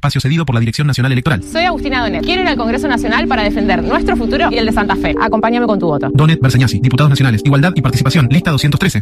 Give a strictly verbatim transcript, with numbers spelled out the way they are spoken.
espacio cedido por la Dirección Nacional Electoral. Soy Agustina Donet. Quiero ir al Congreso Nacional para defender nuestro futuro y el de Santa Fe. Acompáñame con tu voto. Donet Berseñasi, Diputados Nacionales, Igualdad y Participación, lista doscientos trece.